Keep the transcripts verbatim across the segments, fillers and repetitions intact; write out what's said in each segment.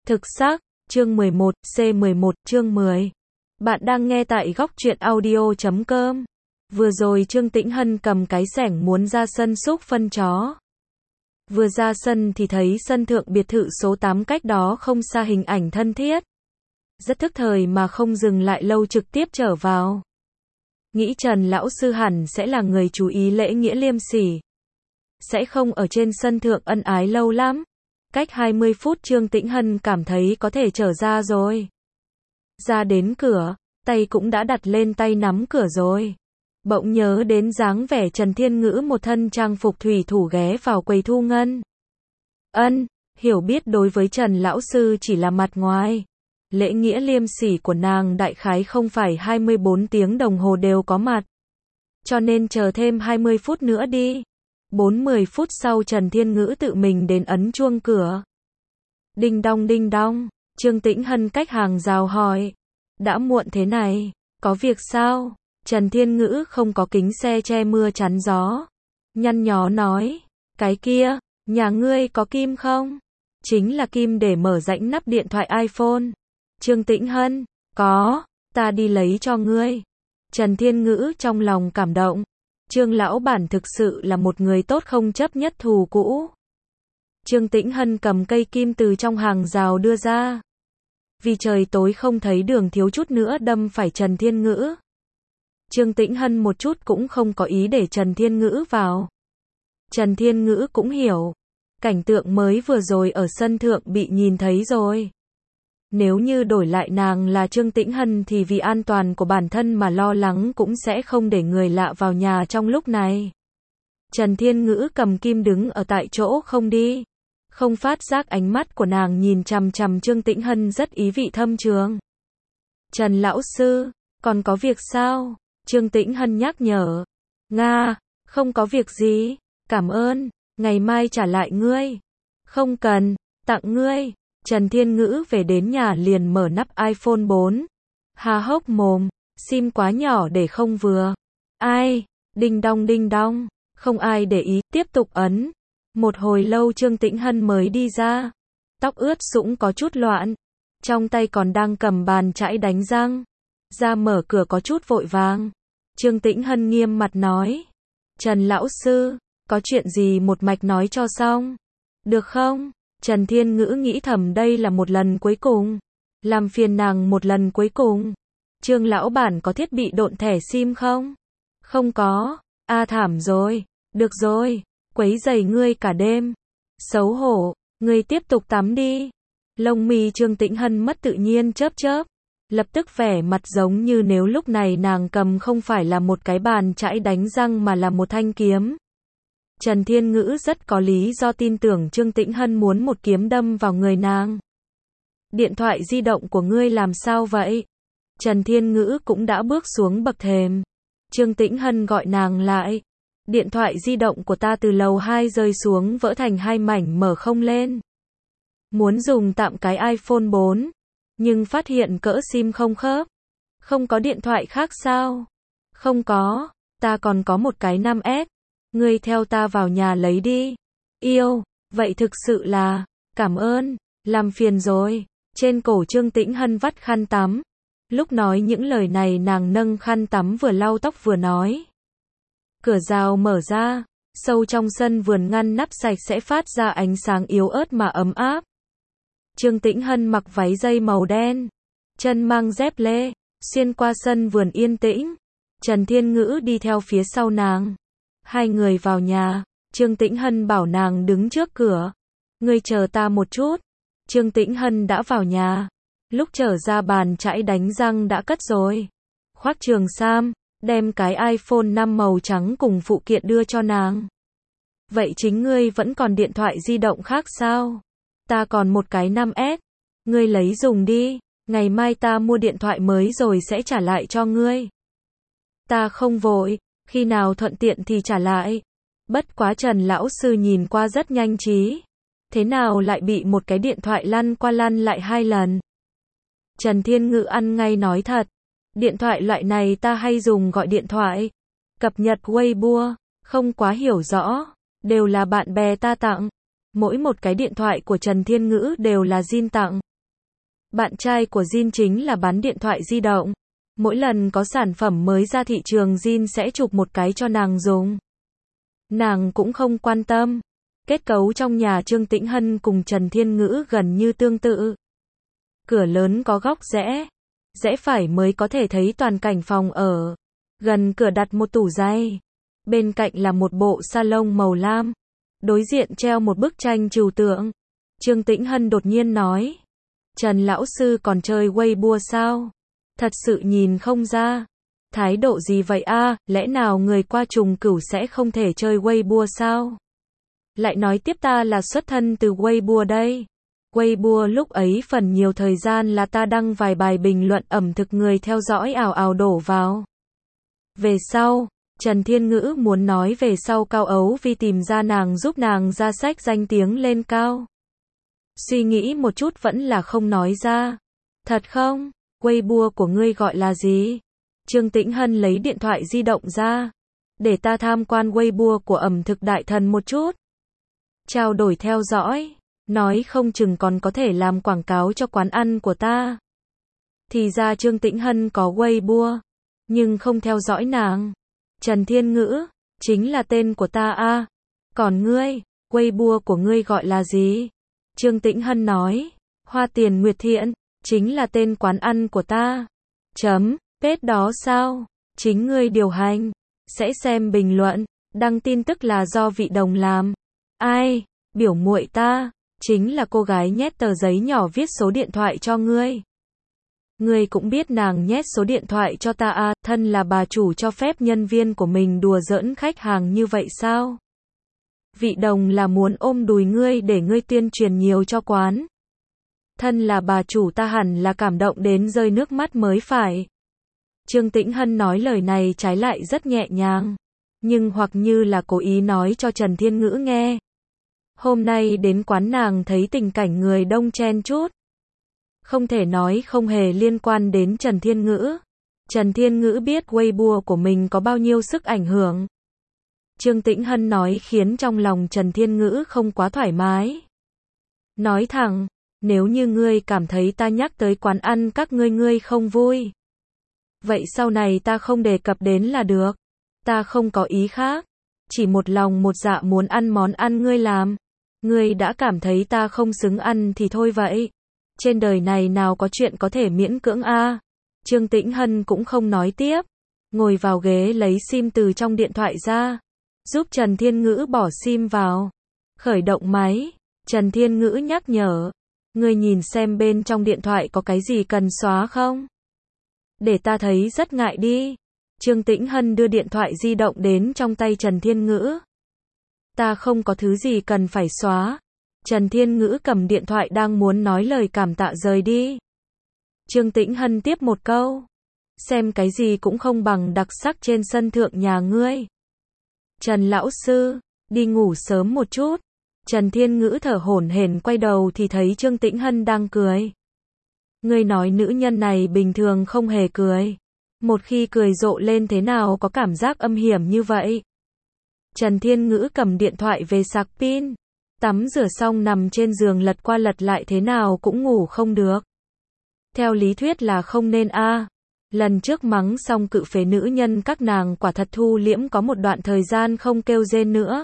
Thực xác, chương mười một, C mười một, chương mười. Bạn đang nghe tại góc truyện audio chấm com. Vừa rồi Trương Tĩnh Hân cầm cái xẻng muốn ra sân xúc phân chó. Vừa ra sân thì thấy sân thượng biệt thự số tám cách đó không xa hình ảnh thân thiết. Rất thức thời mà không dừng lại lâu trực tiếp trở vào. Nghĩ Trần lão sư hẳn sẽ là người chú ý lễ nghĩa liêm sỉ. Sẽ không ở trên sân thượng ân ái lâu lắm. Cách hai mươi phút Trương Tĩnh Hân cảm thấy có thể trở ra rồi. Ra đến cửa, tay cũng đã đặt lên tay nắm cửa rồi. Bỗng nhớ đến dáng vẻ Trần Thiên Ngữ một thân trang phục thủy thủ ghé vào quầy thu ngân. Ân, hiểu biết đối với Trần lão sư chỉ là mặt ngoài. Lễ nghĩa liêm sỉ của nàng đại khái không phải hai mươi bốn tiếng đồng hồ đều có mặt. Cho nên chờ thêm hai mươi phút nữa đi. bốn mươi phút sau Trần Thiên Ngữ tự mình đến ấn chuông cửa. Đinh đong đinh đong, Trương Tĩnh Hân cách hàng rào hỏi. Đã muộn thế này, có việc sao? Trần Thiên Ngữ không có kính xe che mưa chắn gió. Nhăn nhó nói, cái kia, nhà ngươi có kim không? Chính là kim để mở rãnh nắp điện thoại iPhone. Trương Tĩnh Hân, có, ta đi lấy cho ngươi. Trần Thiên Ngữ trong lòng cảm động. Trương lão bản thực sự là một người tốt không chấp nhất thù cũ. Trương Tĩnh Hân cầm cây kim từ trong hàng rào đưa ra. Vì trời tối không thấy đường thiếu chút nữa đâm phải Trần Thiên Ngữ. Trương Tĩnh Hân một chút cũng không có ý để Trần Thiên Ngữ vào. Trần Thiên Ngữ cũng hiểu. Cảnh tượng mới vừa rồi ở sân thượng bị nhìn thấy rồi. Nếu như đổi lại nàng là Trương Tĩnh Hân thì vì an toàn của bản thân mà lo lắng cũng sẽ không để người lạ vào nhà trong lúc này. Trần Thiên Ngữ cầm kim đứng ở tại chỗ không đi. Không phát giác ánh mắt của nàng nhìn chằm chằm Trương Tĩnh Hân rất ý vị thâm trường. Trần lão sư, còn có việc sao? Trương Tĩnh Hân nhắc nhở. Nga, không có việc gì, cảm ơn, ngày mai trả lại ngươi. Không cần, tặng ngươi. Trần Thiên Ngữ về đến nhà liền mở nắp iPhone bốn. Há hốc mồm, sim quá nhỏ để không vừa. Ai? Đinh đong đinh đong, không ai để ý, tiếp tục ấn. Một hồi lâu Trương Tĩnh Hân mới đi ra. Tóc ướt sũng có chút loạn. Trong tay còn đang cầm bàn chải đánh răng. Ra mở cửa có chút vội vàng. Trương Tĩnh Hân nghiêm mặt nói. Trần lão sư, có chuyện gì một mạch nói cho xong. Được không? Trần Thiên Ngữ nghĩ thầm đây là một lần cuối cùng. Làm phiền nàng một lần cuối cùng. Trương lão bản có thiết bị độn thẻ sim không? Không có. A thảm rồi. Được rồi. Quấy rầy ngươi cả đêm. Xấu hổ. Ngươi tiếp tục tắm đi. Lông mi Trương Tĩnh Hân mất tự nhiên chớp chớp. Lập tức vẻ mặt giống như nếu lúc này nàng cầm không phải là một cái bàn chải đánh răng mà là một thanh kiếm. Trần Thiên Ngữ rất có lý do tin tưởng Trương Tĩnh Hân muốn một kiếm đâm vào người nàng. Điện thoại di động của ngươi làm sao vậy? Trần Thiên Ngữ cũng đã bước xuống bậc thềm. Trương Tĩnh Hân gọi nàng lại. Điện thoại di động của ta từ lầu hai rơi xuống vỡ thành hai mảnh mở không lên. Muốn dùng tạm cái iPhone bốn. Nhưng phát hiện cỡ sim không khớp. Không có điện thoại khác sao? Không có, ta còn có một cái năm S. Ngươi theo ta vào nhà lấy đi. Yêu, vậy thực sự là, cảm ơn, làm phiền rồi. Trên cổ Trương Tĩnh Hân vắt khăn tắm. Lúc nói những lời này nàng nâng khăn tắm vừa lau tóc vừa nói. Cửa rào mở ra, sâu trong sân vườn ngăn nắp sạch sẽ phát ra ánh sáng yếu ớt mà ấm áp. Trương Tĩnh Hân mặc váy dây màu đen, chân mang dép lê, xuyên qua sân vườn yên tĩnh. Trần Thiên Ngữ đi theo phía sau nàng. Hai người vào nhà, Trương Tĩnh Hân bảo nàng đứng trước cửa. Ngươi chờ ta một chút. Trương Tĩnh Hân đã vào nhà. Lúc trở ra bàn chải đánh răng đã cất rồi. Khoác trường sam, đem cái iPhone năm màu trắng cùng phụ kiện đưa cho nàng. Vậy chính ngươi vẫn còn điện thoại di động khác sao? Ta còn một cái năm S. Ngươi lấy dùng đi. Ngày mai ta mua điện thoại mới rồi sẽ trả lại cho ngươi. Ta không vội. Khi nào thuận tiện thì trả lại. Bất quá Trần lão sư nhìn qua rất nhanh trí. Thế nào lại bị một cái điện thoại lăn qua lăn lại hai lần? Trần Thiên Ngữ ăn ngay nói thật. Điện thoại loại này ta hay dùng gọi điện thoại. Cập nhật Weibo. Không quá hiểu rõ. Đều là bạn bè ta tặng. Mỗi một cái điện thoại của Trần Thiên Ngữ đều là Jin tặng. Bạn trai của Jin chính là bán điện thoại di động. Mỗi lần có sản phẩm mới ra thị trường Jin sẽ chụp một cái cho nàng dùng. Nàng cũng không quan tâm. Kết cấu trong nhà Trương Tĩnh Hân cùng Trần Thiên Ngữ gần như tương tự. Cửa lớn có góc rẽ. Rẽ phải mới có thể thấy toàn cảnh phòng ở. Gần cửa đặt một tủ giày. Bên cạnh là một bộ salon màu lam. Đối diện treo một bức tranh trừu tượng. Trương Tĩnh Hân đột nhiên nói. Trần lão sư còn chơi Weibo sao? Thật sự nhìn không ra. Thái độ gì vậy a? Lẽ nào người qua trùng cửu sẽ không thể chơi Weibo sao? Lại nói tiếp ta là xuất thân từ Weibo đây. Weibo lúc ấy phần nhiều thời gian là ta đăng vài bài bình luận ẩm thực, người theo dõi ào ào đổ vào. Về sau, Trần Thiên Ngữ muốn nói về sau Cao Ấu Vi tìm ra nàng giúp nàng ra sách danh tiếng lên cao. Suy nghĩ một chút vẫn là không nói ra. Thật không? Weibo của ngươi gọi là gì? Trương Tĩnh Hân lấy điện thoại di động ra. Để ta tham quan Weibo của ẩm thực đại thần một chút. Trao đổi theo dõi. Nói không chừng còn có thể làm quảng cáo cho quán ăn của ta. Thì ra Trương Tĩnh Hân có Weibo. Nhưng không theo dõi nàng. Trần Thiên Ngữ. Chính là tên của ta a. Còn ngươi, Weibo của ngươi gọi là gì? Trương Tĩnh Hân nói. Hoa Tiền Nguyệt Thiện. Chính là tên quán ăn của ta. Chấm. Pết đó sao? Chính ngươi điều hành. Sẽ xem bình luận. Đăng tin tức là do Vị Đồng làm. Ai? Biểu muội ta. Chính là cô gái nhét tờ giấy nhỏ viết số điện thoại cho ngươi. Ngươi cũng biết nàng nhét số điện thoại cho ta à? Thân là bà chủ cho phép nhân viên của mình đùa giỡn khách hàng như vậy sao? Vị Đồng là muốn ôm đùi ngươi để ngươi tuyên truyền nhiều cho quán. Thân là bà chủ ta hẳn là cảm động đến rơi nước mắt mới phải. Trương Tĩnh Hân nói lời này trái lại rất nhẹ nhàng. Nhưng hoặc như là cố ý nói cho Trần Thiên Ngữ nghe. Hôm nay đến quán nàng thấy tình cảnh người đông chen chúc. Không thể nói không hề liên quan đến Trần Thiên Ngữ. Trần Thiên Ngữ biết Weibo của mình có bao nhiêu sức ảnh hưởng. Trương Tĩnh Hân nói khiến trong lòng Trần Thiên Ngữ không quá thoải mái. Nói thẳng, nếu như ngươi cảm thấy ta nhắc tới quán ăn các ngươi ngươi không vui. Vậy sau này ta không đề cập đến là được. Ta không có ý khác. Chỉ một lòng một dạ muốn ăn món ăn ngươi làm. Ngươi đã cảm thấy ta không xứng ăn thì thôi vậy. Trên đời này nào có chuyện có thể miễn cưỡng a. À. Trương Tĩnh Hân cũng không nói tiếp. Ngồi vào ghế lấy sim từ trong điện thoại ra. Giúp Trần Thiên Ngữ bỏ sim vào. Khởi động máy. Trần Thiên Ngữ nhắc nhở. Ngươi nhìn xem bên trong điện thoại có cái gì cần xóa không? Để ta thấy rất ngại đi. Trương Tĩnh Hân đưa điện thoại di động đến trong tay Trần Thiên Ngữ. Ta không có thứ gì cần phải xóa. Trần Thiên Ngữ cầm điện thoại đang muốn nói lời cảm tạ rời đi. Trương Tĩnh Hân tiếp một câu. Xem cái gì cũng không bằng đặc sắc trên sân thượng nhà ngươi. Trần lão sư, đi ngủ sớm một chút. Trần Thiên Ngữ thở hổn hển quay đầu thì thấy Trương Tĩnh Hân đang cười. Ngươi nói nữ nhân này bình thường không hề cười. Một khi cười rộ lên thế nào có cảm giác âm hiểm như vậy. Trần Thiên Ngữ cầm điện thoại về sạc pin. Tắm rửa xong nằm trên giường lật qua lật lại thế nào cũng ngủ không được. Theo lý thuyết là không nên a. À. Lần trước mắng xong cự phế nữ nhân các nàng quả thật thu liễm có một đoạn thời gian không kêu rên nữa.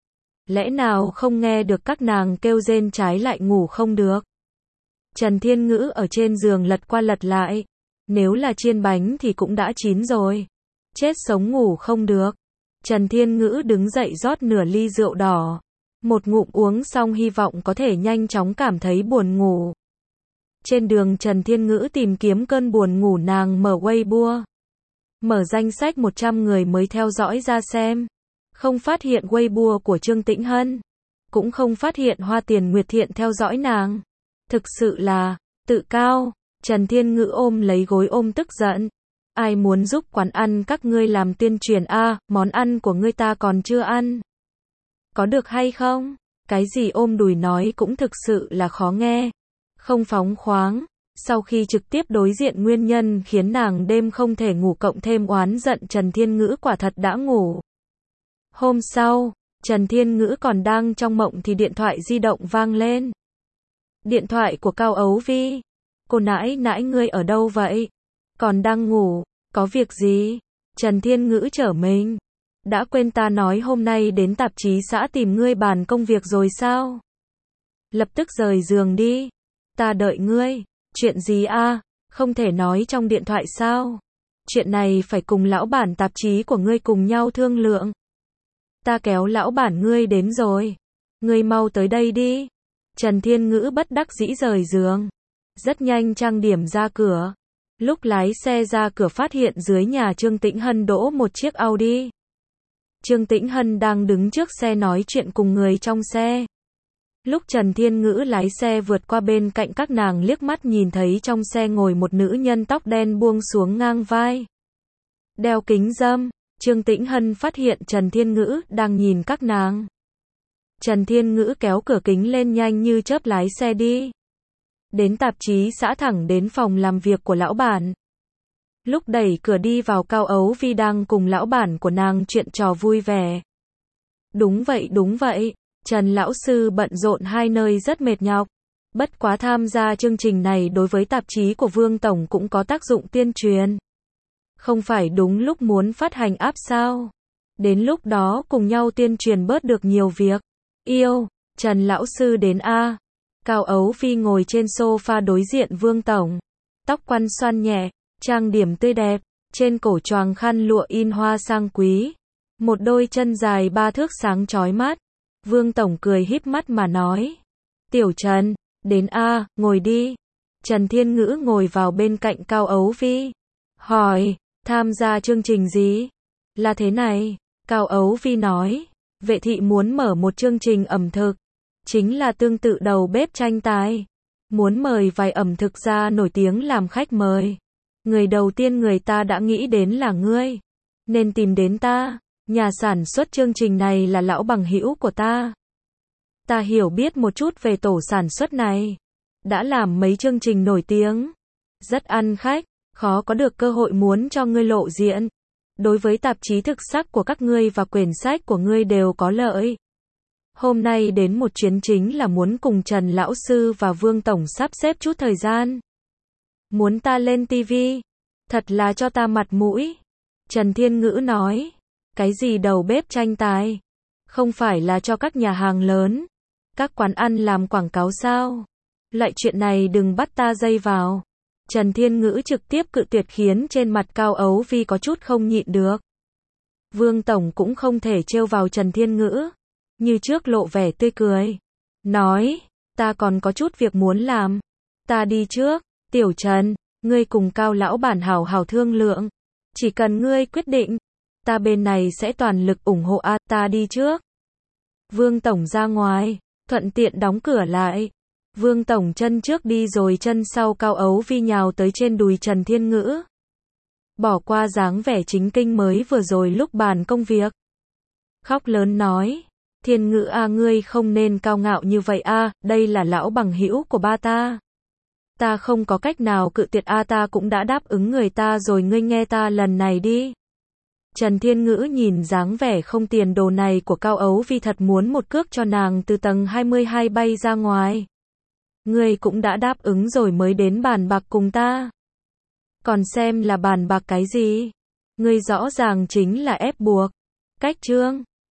Lẽ nào không nghe được các nàng kêu rên trái lại ngủ không được. Trần Thiên Ngữ ở trên giường lật qua lật lại. Nếu là chiên bánh thì cũng đã chín rồi. Chết sống ngủ không được. Trần Thiên Ngữ đứng dậy rót nửa ly rượu đỏ. Một ngụm uống xong hy vọng có thể nhanh chóng cảm thấy buồn ngủ. Trên đường Trần Thiên Ngữ tìm kiếm cơn buồn ngủ nàng mở Weibo. Mở danh sách một trăm người mới theo dõi ra xem. Không phát hiện Weibo của Trương Tĩnh Hân. Cũng không phát hiện Hoa Tiền Nguyệt Thiện theo dõi nàng. Thực sự là tự cao. Trần Thiên Ngữ ôm lấy gối ôm tức giận. Ai muốn giúp quán ăn các ngươi làm tuyên truyền a, à, món ăn của ngươi ta còn chưa ăn. Có được hay không? Cái gì ôm đùi nói cũng thực sự là khó nghe. Không phóng khoáng. Sau khi trực tiếp đối diện nguyên nhân khiến nàng đêm không thể ngủ cộng thêm oán giận Trần Thiên Ngữ quả thật đã ngủ. Hôm sau, Trần Thiên Ngữ còn đang trong mộng thì điện thoại di động vang lên. Điện thoại của Cao Ấu Vi. Cô nãi nãi ngươi ở đâu vậy? Còn đang ngủ, có việc gì? Trần Thiên Ngữ trở mình. Đã quên ta nói hôm nay đến tạp chí xã tìm ngươi bàn công việc rồi sao? Lập tức rời giường đi. Ta đợi ngươi. Chuyện gì a? Không thể nói trong điện thoại sao? Chuyện này phải cùng lão bản tạp chí của ngươi cùng nhau thương lượng. Ta kéo lão bản ngươi đến rồi. Ngươi mau tới đây đi. Trần Thiên Ngữ bất đắc dĩ rời giường. Rất nhanh trang điểm ra cửa. Lúc lái xe ra cửa phát hiện dưới nhà Trương Tĩnh Hân đỗ một chiếc Audi. Trương Tĩnh Hân đang đứng trước xe nói chuyện cùng người trong xe. Lúc Trần Thiên Ngữ lái xe vượt qua bên cạnh các nàng liếc mắt nhìn thấy trong xe ngồi một nữ nhân tóc đen buông xuống ngang vai. Đeo kính râm, Trương Tĩnh Hân phát hiện Trần Thiên Ngữ đang nhìn các nàng. Trần Thiên Ngữ kéo cửa kính lên nhanh như chớp lái xe đi. Đến tạp chí xã thẳng đến phòng làm việc của lão bản. Lúc đẩy cửa đi vào Cao Ấu Vi đang cùng lão bản của nàng chuyện trò vui vẻ. Đúng vậy đúng vậy, Trần lão sư bận rộn hai nơi rất mệt nhọc. Bất quá tham gia chương trình này đối với tạp chí của Vương Tổng cũng có tác dụng tuyên truyền. Không phải đúng lúc muốn phát hành app sao? Đến lúc đó cùng nhau tuyên truyền bớt được nhiều việc. Yêu, Trần lão sư đến a. Cao Ấu Phi ngồi trên sofa đối diện Vương Tổng. Tóc quăn xoăn nhẹ, trang điểm tươi đẹp, trên cổ choàng khăn lụa in hoa sang quý. Một đôi chân dài ba thước sáng chói mắt. Vương Tổng cười híp mắt mà nói. Tiểu Trần, đến a, ngồi đi. Trần Thiên Ngữ ngồi vào bên cạnh Cao Ấu Phi. Hỏi, tham gia chương trình gì? Là thế này, Cao Ấu Phi nói. Vệ thị muốn mở một chương trình ẩm thực. Chính là tương tự đầu bếp tranh tài. Muốn mời vài ẩm thực gia nổi tiếng làm khách mời. Người đầu tiên người ta đã nghĩ đến là ngươi. Nên tìm đến ta. Nhà sản xuất chương trình này là lão bằng hữu của ta. Ta hiểu biết một chút về tổ sản xuất này. Đã làm mấy chương trình nổi tiếng. Rất ăn khách. Khó có được cơ hội muốn cho ngươi lộ diện. Đối với tạp chí thực sắc của các ngươi và quyển sách của ngươi đều có lợi. Hôm nay đến một chuyến chính là muốn cùng Trần lão sư và Vương Tổng sắp xếp chút thời gian. Muốn ta lên tivi. Thật là cho ta mặt mũi. Trần Thiên Ngữ nói. Cái gì đầu bếp tranh tài? Không phải là cho các nhà hàng lớn, các quán ăn làm quảng cáo sao? Loại chuyện này đừng bắt ta dây vào. Trần Thiên Ngữ trực tiếp cự tuyệt khiến trên mặt Cao Ấu Vi có chút không nhịn được. Vương Tổng cũng không thể trêu vào Trần Thiên Ngữ. Như trước lộ vẻ tươi cười. Nói, ta còn có chút việc muốn làm. Ta đi trước, Tiểu Trần, ngươi cùng Cao lão bản hảo hảo thương lượng. Chỉ cần ngươi quyết định, ta bên này sẽ toàn lực ủng hộ a, ta đi trước. Vương Tổng ra ngoài, thuận tiện đóng cửa lại. Vương Tổng chân trước đi rồi chân sau Cao Ấu Vi nhào tới trên đùi Trần Thiên Ngữ. Bỏ qua dáng vẻ chính kinh mới vừa rồi lúc bàn công việc. Khóc lớn nói, Thiên Ngữ a, ngươi không nên cao ngạo như vậy a, đây là lão bằng hữu của ba ta. Ta không có cách nào cự tuyệt a, ta cũng đã đáp ứng người ta rồi, ngươi nghe ta lần này đi. Trần Thiên Ngữ nhìn dáng vẻ không tiền đồ này của Cao Ấu Vi thật muốn một cước cho nàng từ tầng hai mươi hai bay ra ngoài. Ngươi cũng đã đáp ứng rồi mới đến bàn bạc cùng ta. Còn xem là bàn bạc cái gì? Ngươi rõ ràng chính là ép buộc. Cách trương.